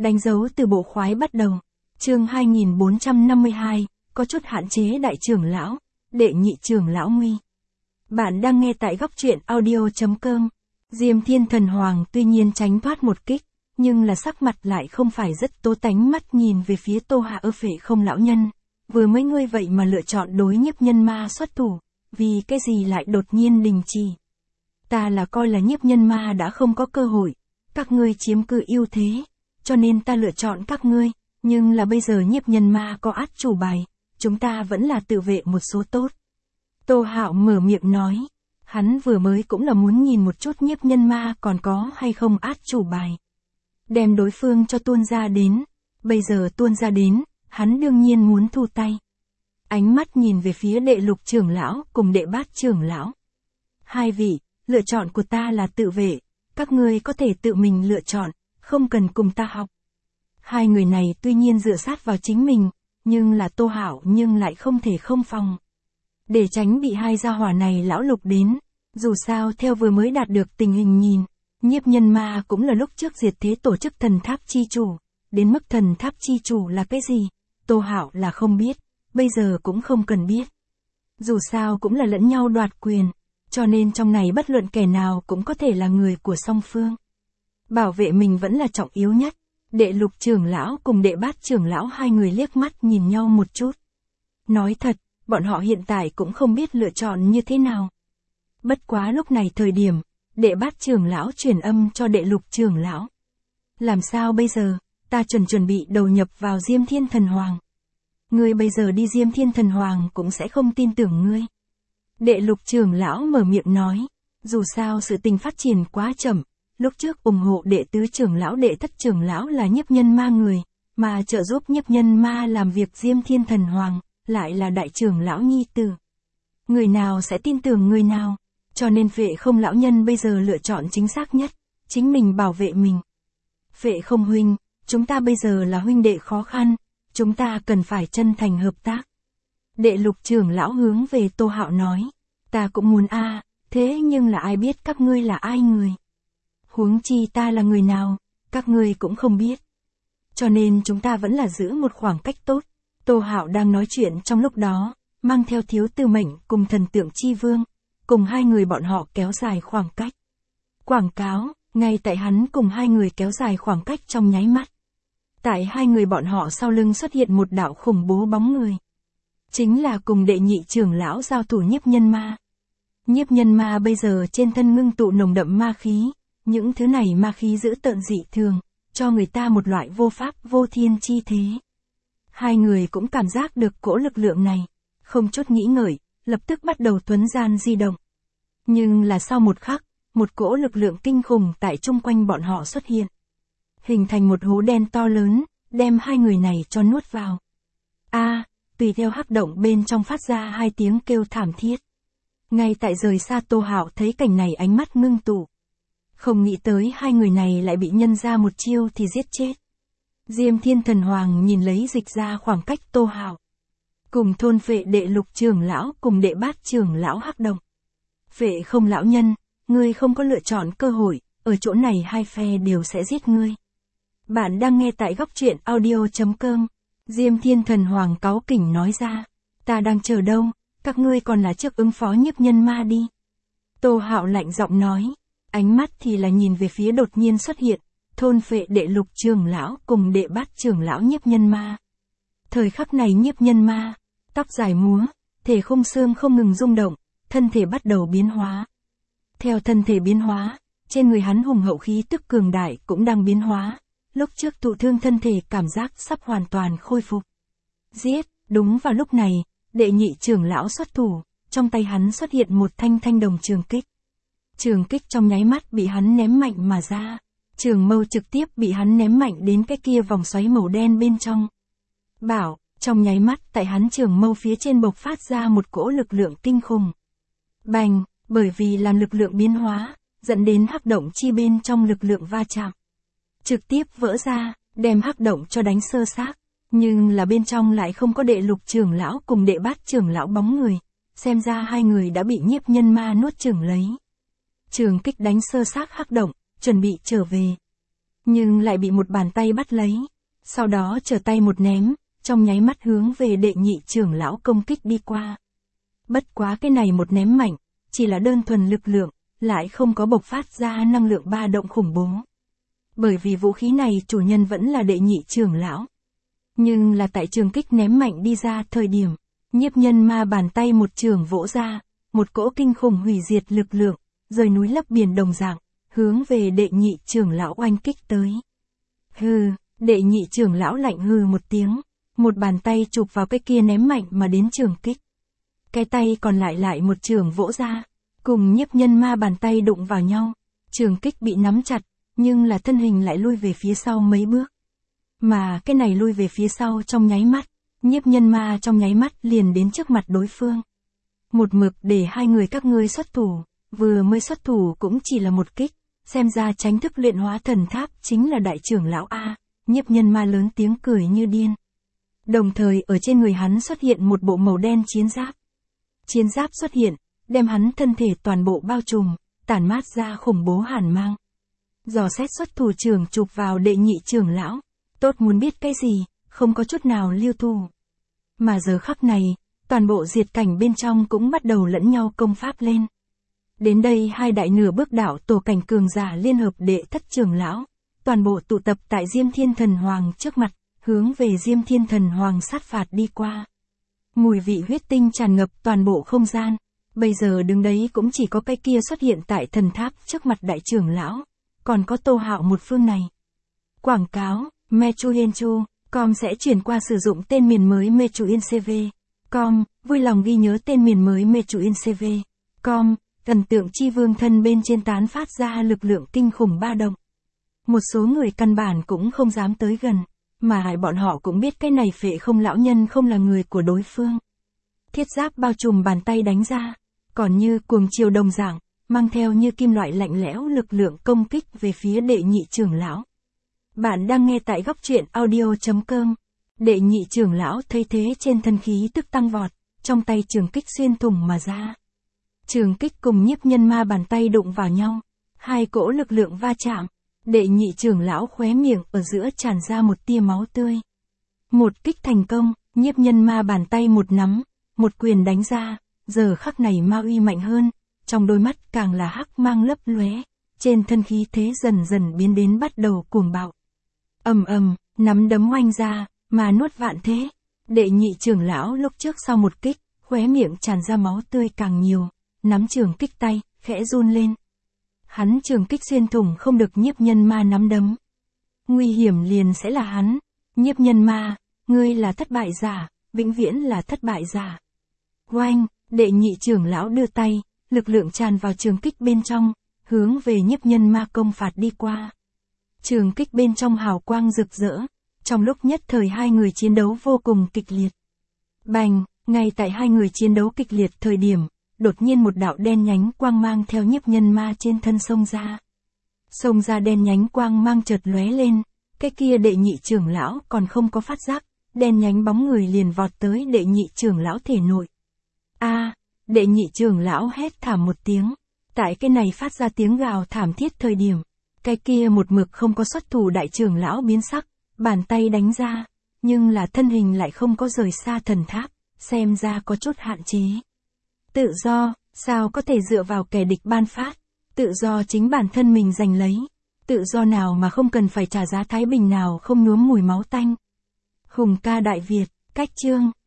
Đánh dấu từ bộ khoái bắt đầu. Chương 2452, có chút hạn chế đại trưởng lão, đệ nhị trưởng lão nguy. Bạn đang nghe tại góc truyện audio.com. Diêm Thiên Thần Hoàng tuy nhiên tránh thoát một kích, nhưng là sắc mặt lại không phải rất tố tánh, mắt nhìn về phía Tô Hạ. Phệ Không lão nhân, vừa mới ngươi vậy mà lựa chọn đối nhiếp nhân ma xuất thủ, vì cái gì lại đột nhiên đình chỉ? Ta là coi là nhiếp nhân ma đã không có cơ hội, các ngươi chiếm cứ ưu thế, cho nên ta lựa chọn các ngươi, nhưng là bây giờ nhiếp nhân ma có át chủ bài, chúng ta vẫn là tự vệ một số tốt. Tô Hạo mở miệng nói, hắn vừa mới cũng là muốn nhìn một chút nhiếp nhân ma còn có hay không át chủ bài. Đem đối phương cho tuôn ra đến, bây giờ tuôn ra đến, hắn đương nhiên muốn thu tay. Ánh mắt nhìn về phía đệ lục trưởng lão cùng đệ bát trưởng lão. Hai vị, lựa chọn của ta là tự vệ, các ngươi có thể tự mình lựa chọn, không cần cùng ta học. Hai người này tuy nhiên dựa sát vào chính mình, nhưng là Tô Hạo nhưng lại không thể không phòng. Để tránh bị hai gia hỏa này lão lục đến, dù sao theo vừa mới đạt được tình hình nhìn, nhiếp nhân ma cũng là lúc trước diệt thế tổ chức thần tháp chi chủ, đến mức thần tháp chi chủ là cái gì, Tô Hạo là không biết, bây giờ cũng không cần biết. Dù sao cũng là lẫn nhau đoạt quyền, cho nên trong này bất luận kẻ nào cũng có thể là người của song phương. Bảo vệ mình vẫn là trọng yếu nhất. Đệ lục trưởng lão cùng đệ bát trưởng lão hai người liếc mắt nhìn nhau một chút. Nói thật, bọn họ hiện tại cũng không biết lựa chọn như thế nào. Bất quá lúc này thời điểm, đệ bát trưởng lão truyền âm cho đệ lục trưởng lão. Làm sao bây giờ, ta chuẩn bị đầu nhập vào Diêm Thiên Thần Hoàng. Ngươi bây giờ đi Diêm Thiên Thần Hoàng cũng sẽ không tin tưởng ngươi. Đệ lục trưởng lão mở miệng nói, dù sao sự tình phát triển quá chậm. Lúc trước ủng hộ đệ tứ trưởng lão đệ thất trưởng lão là nhiếp nhân ma người, mà trợ giúp nhiếp nhân ma làm việc Diêm Thiên Thần Hoàng, lại là đại trưởng lão nhi tử. Người nào sẽ tin tưởng người nào, cho nên Phệ Không lão nhân bây giờ lựa chọn chính xác nhất, chính mình bảo vệ mình. Phệ Không huynh, chúng ta bây giờ là huynh đệ khó khăn, chúng ta cần phải chân thành hợp tác. Đệ lục trưởng lão hướng về Tô Hạo nói, ta cũng muốn thế nhưng là ai biết các ngươi là ai người? Huống chi ta là người nào, các ngươi cũng không biết. Cho nên chúng ta vẫn là giữ một khoảng cách tốt. Tô Hạo đang nói chuyện trong lúc đó, mang theo Thiếu Tư Mệnh cùng Thần Tượng Chi Vương, cùng hai người bọn họ kéo dài khoảng cách. Quảng cáo, ngay tại hắn cùng hai người kéo dài khoảng cách trong nháy mắt. Tại hai người bọn họ sau lưng xuất hiện một đạo khủng bố bóng người. Chính là cùng đệ nhị trưởng lão giao thủ nhiếp nhân ma. Nhiếp nhân ma bây giờ trên thân ngưng tụ nồng đậm ma khí. Những thứ này ma khí dữ tợn dị thường, cho người ta một loại vô pháp vô thiên chi thế. Hai người cũng cảm giác được cỗ lực lượng này, không chút nghĩ ngợi, lập tức bắt đầu tuấn gian di động. Nhưng là sau một khắc, một cỗ lực lượng kinh khủng tại chung quanh bọn họ xuất hiện. Hình thành một hố đen to lớn, đem hai người này cho nuốt vào. Tùy theo hắc động bên trong phát ra hai tiếng kêu thảm thiết. Ngay tại rời xa Tô Hạo thấy cảnh này ánh mắt ngưng tụ. Không nghĩ tới hai người này lại bị nhân ra một chiêu thì giết chết. Diêm Thiên Thần Hoàng nhìn lấy dịch ra khoảng cách Tô Hạo. Cùng thôn phệ đệ lục trưởng lão cùng đệ bát trưởng lão hắc động. Phệ Không lão nhân, ngươi không có lựa chọn cơ hội, ở chỗ này hai phe đều sẽ giết ngươi. Bạn đang nghe tại góc truyện audio.com. Diêm Thiên Thần Hoàng cáu kỉnh nói ra. Ta đang chờ đâu, các ngươi còn là trước ứng phó nhiếp nhân ma đi. Tô Hạo lạnh giọng nói. Ánh mắt thì là nhìn về phía đột nhiên xuất hiện, thôn phệ đệ lục trưởng lão cùng đệ bát trưởng lão nhiếp nhân ma. Thời khắc này nhiếp nhân ma, tóc dài múa, thể khung xương không ngừng rung động, thân thể bắt đầu biến hóa. Theo thân thể biến hóa, trên người hắn hùng hậu khí tức cường đại cũng đang biến hóa, lúc trước thụ thương thân thể cảm giác sắp hoàn toàn khôi phục. Giết, đúng vào lúc này, đệ nhị trưởng lão xuất thủ, trong tay hắn xuất hiện một thanh đồng trường kích. Trường kích trong nháy mắt bị hắn ném mạnh mà ra. Trường mâu trực tiếp bị hắn ném mạnh đến cái kia vòng xoáy màu đen bên trong. Trong nháy mắt tại hắn trường mâu phía trên bộc phát ra một cỗ lực lượng kinh khủng. Bành, bởi vì làm lực lượng biến hóa, dẫn đến hắc động chi bên trong lực lượng va chạm. Trực tiếp vỡ ra, đem hắc động cho đánh sơ xác. Nhưng là bên trong lại không có đệ lục trưởng lão cùng đệ bát trưởng lão bóng người. Xem ra hai người đã bị nhiếp nhân ma nuốt chửng lấy. Trường kích đánh sơ xác hắc động, chuẩn bị trở về. nhưng lại bị một bàn tay bắt lấy. Sau đó trở tay một ném, trong nháy mắt hướng về đệ nhị trưởng lão công kích đi qua. Bất quá cái này một ném mạnh, chỉ là đơn thuần lực lượng, lại không có bộc phát ra năng lượng ba động khủng bố. Bởi vì vũ khí này chủ nhân vẫn là đệ nhị trưởng lão. Nhưng là tại trường kích ném mạnh đi ra thời điểm, Nhiếp Nhân Ma bàn tay một trường vỗ ra, một cỗ kinh khủng hủy diệt lực lượng, rời núi lấp biển đồng dạng, hướng về đệ nhị trưởng lão oanh kích tới. Hừ, đệ nhị trưởng lão lạnh hừ một tiếng, một bàn tay chụp vào cái kia ném mạnh mà đến trường kích. Cái tay còn lại một trường vỗ ra, cùng Nhiếp Nhân Ma bàn tay đụng vào nhau, trường kích bị nắm chặt, nhưng là thân hình lại lui về phía sau mấy bước. Mà cái này lui về phía sau trong nháy mắt, Nhiếp Nhân Ma trong nháy mắt liền đến trước mặt đối phương. Một mực để hai người các ngươi xuất thủ, vừa mới xuất thủ cũng chỉ là một kích, xem ra tránh thức luyện hóa thần tháp chính là đại trưởng lão A. Nhiếp Nhân Ma lớn tiếng cười như điên. Đồng thời ở trên người hắn xuất hiện một bộ màu đen chiến giáp. Chiến giáp xuất hiện, đem hắn thân thể toàn bộ bao trùm, tản mát ra khủng bố hàn mang. Dò xét xuất thủ trưởng chụp vào đệ nhị trưởng lão, tốt muốn biết cái gì, không có chút nào lưu thủ. Mà giờ khắc này, toàn bộ diệt cảnh bên trong cũng bắt đầu lẫn nhau công pháp lên. Đến đây hai đại nửa bước đạo tổ cảnh cường giả liên hợp đệ thất trưởng lão, toàn bộ tụ tập tại Diêm Thiên Thần Hoàng trước mặt, hướng về Diêm Thiên Thần Hoàng sát phạt đi qua. Mùi vị huyết tinh tràn ngập toàn bộ không gian, bây giờ đứng đấy cũng chỉ có cái kia xuất hiện tại thần tháp trước mặt đại trưởng lão, còn có Tô Hạo một phương này. Quảng cáo, Mechuyenchu.com sẽ chuyển qua sử dụng tên miền mới Mechuyencv.com, vui lòng ghi nhớ tên miền mới Mechuyencv.com, thần tượng chi vương thân bên trên tán phát ra lực lượng kinh khủng ba động. Một số người căn bản cũng không dám tới gần, mà bọn họ cũng biết cái này phệ không lão nhân không là người của đối phương. Thiết giáp bao trùm bàn tay đánh ra, còn như cuồng chiều đồng dạng, mang theo như kim loại lạnh lẽo lực lượng công kích về phía đệ nhị trưởng lão. Bạn đang nghe tại góc truyện audio.com. Đệ nhị trưởng lão thấy thế trên thân khí tức tăng vọt, trong tay trường kích xuyên thủng mà ra. Trường kích cùng Nhiếp Nhân Ma bàn tay đụng vào nhau, hai cỗ lực lượng va chạm, đệ nhị trưởng lão khóe miệng ở giữa tràn ra một tia máu tươi. Một kích thành công, Nhiếp Nhân Ma bàn tay một nắm, một quyền đánh ra, giờ khắc này ma uy mạnh hơn, trong đôi mắt càng là hắc mang lấp lóe, trên thân khí thế dần dần biến đến bắt đầu cuồng bạo. Ầm ầm, nắm đấm oanh ra, mà nuốt vạn thế. Đệ nhị trưởng lão lúc trước sau một kích, khóe miệng tràn ra máu tươi càng nhiều, nắm trường kích tay, khẽ run lên. Hắn trường kích xuyên thủng không được Nhiếp Nhân Ma nắm đấm. Nguy hiểm liền sẽ là hắn. Nhiếp Nhân Ma, ngươi là thất bại giả, vĩnh viễn là thất bại giả. Oanh, đệ nhị trưởng lão đưa tay, lực lượng tràn vào trường kích bên trong, hướng về Nhiếp Nhân Ma công phạt đi qua. Trường kích bên trong hào quang rực rỡ, trong lúc nhất thời hai người chiến đấu vô cùng kịch liệt. Bành, ngay tại hai người chiến đấu kịch liệt thời điểm, đột nhiên một đạo đen nhánh quang mang theo Nhiếp Nhân Ma trên thân xông ra. Xông ra đen nhánh quang mang chợt lóe lên, cái kia đệ nhị trưởng lão còn không có phát giác, đen nhánh bóng người liền vọt tới đệ nhị trưởng lão thể nội. A, đệ nhị trưởng lão hét thảm một tiếng, tại cái này phát ra tiếng gào thảm thiết thời điểm, cái kia một mực không có xuất thủ đại trưởng lão biến sắc, bàn tay đánh ra, nhưng là thân hình lại không có rời xa thần tháp, xem ra có chút hạn chế. Tự do, sao có thể dựa vào kẻ địch ban phát, tự do chính bản thân mình giành lấy, tự do nào mà không cần phải trả giá thái bình nào không nhuốm mùi máu tanh. Hùng ca Đại Việt, cách chương.